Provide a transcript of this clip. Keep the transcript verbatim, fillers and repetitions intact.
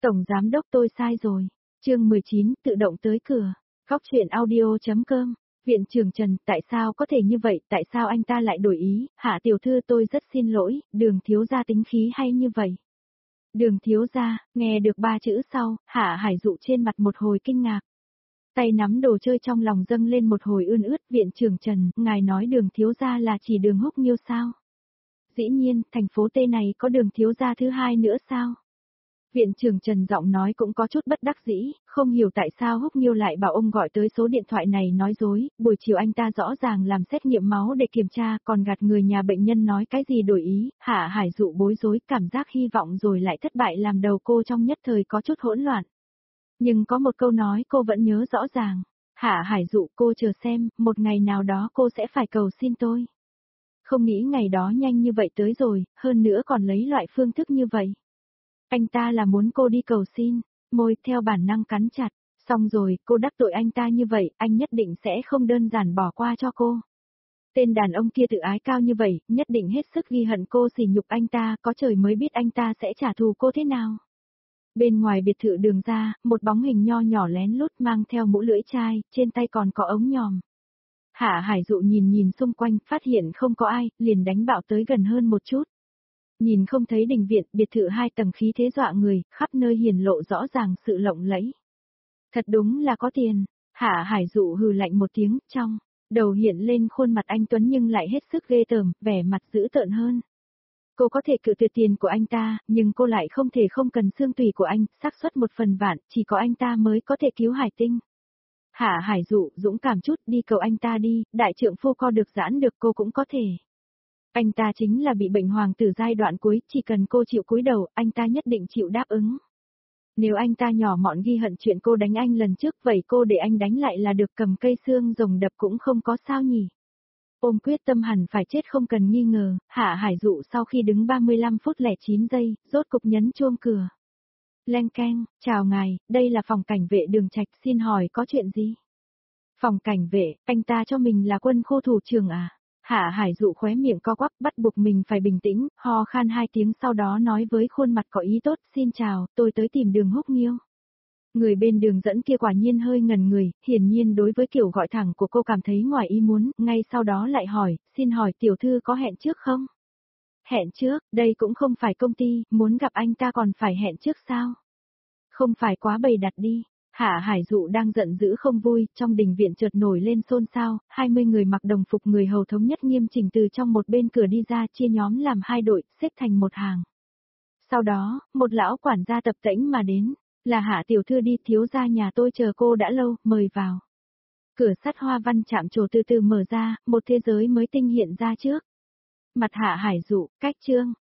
Tổng giám đốc tôi sai rồi. Chương mười chín tự động tới cửa. Góc truyện audio.com. Viện trưởng Trần, tại sao có thể như vậy, tại sao anh ta lại đổi ý? Hạ tiểu thư, tôi rất xin lỗi, Đường thiếu gia tính khí hay như vậy. Đường thiếu gia, nghe được ba chữ sau, Hạ Hải Dụ trên mặt một hồi kinh ngạc. Tay nắm đồ chơi trong lòng dâng lên một hồi ươn ướt. Viện trưởng Trần, ngài nói Đường thiếu gia là chỉ Đường Húc Nghiêu sao? Dĩ nhiên, thành phố T này có Đường thiếu gia thứ hai nữa sao? Viện trưởng Trần giọng nói cũng có chút bất đắc dĩ, không hiểu tại sao Húc Nghiêu lại bảo ông gọi tới số điện thoại này nói dối, buổi chiều anh ta rõ ràng làm xét nghiệm máu để kiểm tra, còn gạt người nhà bệnh nhân nói cái gì đổi ý. Hạ Hải Dụ bối rối, cảm giác hy vọng rồi lại thất bại làm đầu cô trong nhất thời có chút hỗn loạn. Nhưng có một câu nói cô vẫn nhớ rõ ràng. Hạ Hải Dụ, cô chờ xem, một ngày nào đó cô sẽ phải cầu xin tôi. Không nghĩ ngày đó nhanh như vậy tới rồi, hơn nữa còn lấy loại phương thức như vậy. Anh ta là muốn cô đi cầu xin, môi theo bản năng cắn chặt, xong rồi, cô đắc tội anh ta như vậy, anh nhất định sẽ không đơn giản bỏ qua cho cô. Tên đàn ông kia tự ái cao như vậy, nhất định hết sức ghi hận cô, sỉ nhục anh ta, có trời mới biết anh ta sẽ trả thù cô thế nào. Bên ngoài biệt thự Đường ra, một bóng hình nho nhỏ lén lút mang theo mũ lưỡi chai, trên tay còn có ống nhòm. Hạ Hải Dụ nhìn nhìn xung quanh, phát hiện không có ai, liền đánh bạo tới gần hơn một chút. Nhìn không thấy đình viện, biệt thự hai tầng khí thế dọa người, khắp nơi hiển lộ rõ ràng sự lộng lẫy. Thật đúng là có tiền. Hạ Hải Dụ hừ lạnh một tiếng, trong đầu hiện lên khuôn mặt anh Tuấn nhưng lại hết sức ghê tởm, vẻ mặt dữ tợn hơn. Cô có thể cự tuyệt tiền của anh ta, nhưng cô lại không thể không cần xương tùy của anh, xác suất một phần vạn, chỉ có anh ta mới có thể cứu Hải Tinh. Hạ Hải Dụ, dũng cảm chút, đi cầu anh ta đi, đại trượng phu co được giãn được cô cũng có thể. Anh ta chính là bị bệnh hoàng tử giai đoạn cuối, chỉ cần cô chịu cúi đầu, anh ta nhất định chịu đáp ứng. Nếu anh ta nhỏ mọn ghi hận chuyện cô đánh anh lần trước, vậy cô để anh đánh lại là được, cầm cây xương rồng đập cũng không có sao nhỉ. Ôm quyết tâm hẳn phải chết không cần nghi ngờ, Hạ Hải Dụ sau khi đứng ba mươi lăm phút lẻ chín giây, rốt cục nhấn chuông cửa. Leng keng, chào ngài, đây là phòng cảnh vệ Đường Trạch, xin hỏi có chuyện gì? Phòng cảnh vệ, anh ta cho mình là quân khu thủ trưởng à? Hạ Hải Dụ khóe miệng co quắp, bắt buộc mình phải bình tĩnh, ho khan hai tiếng sau đó nói với khuôn mặt có ý tốt, xin chào, tôi tới tìm Đường Húc Nghiêu. Người bên đường dẫn kia quả nhiên hơi ngần người, hiển nhiên đối với kiểu gọi thẳng của cô cảm thấy ngoài ý muốn, ngay sau đó lại hỏi, xin hỏi tiểu thư có hẹn trước không? Hẹn trước, đây cũng không phải công ty, muốn gặp anh ta còn phải hẹn trước sao? Không phải quá bầy đặt đi. Hạ Hải Dụ đang giận dữ không vui, trong đình viện chợt nổi lên xôn xao, hai mươi người mặc đồng phục người hầu thống nhất nghiêm chỉnh từ trong một bên cửa đi ra, chia nhóm làm hai đội, xếp thành một hàng. Sau đó, một lão quản gia tập tễnh mà đến, là Hạ tiểu thư đi, thiếu gia nhà tôi chờ cô đã lâu, mời vào. Cửa sắt hoa văn chạm trổ từ từ mở ra, một thế giới mới tinh hiện ra trước. Mặt Hạ Hải Dụ, cách trương,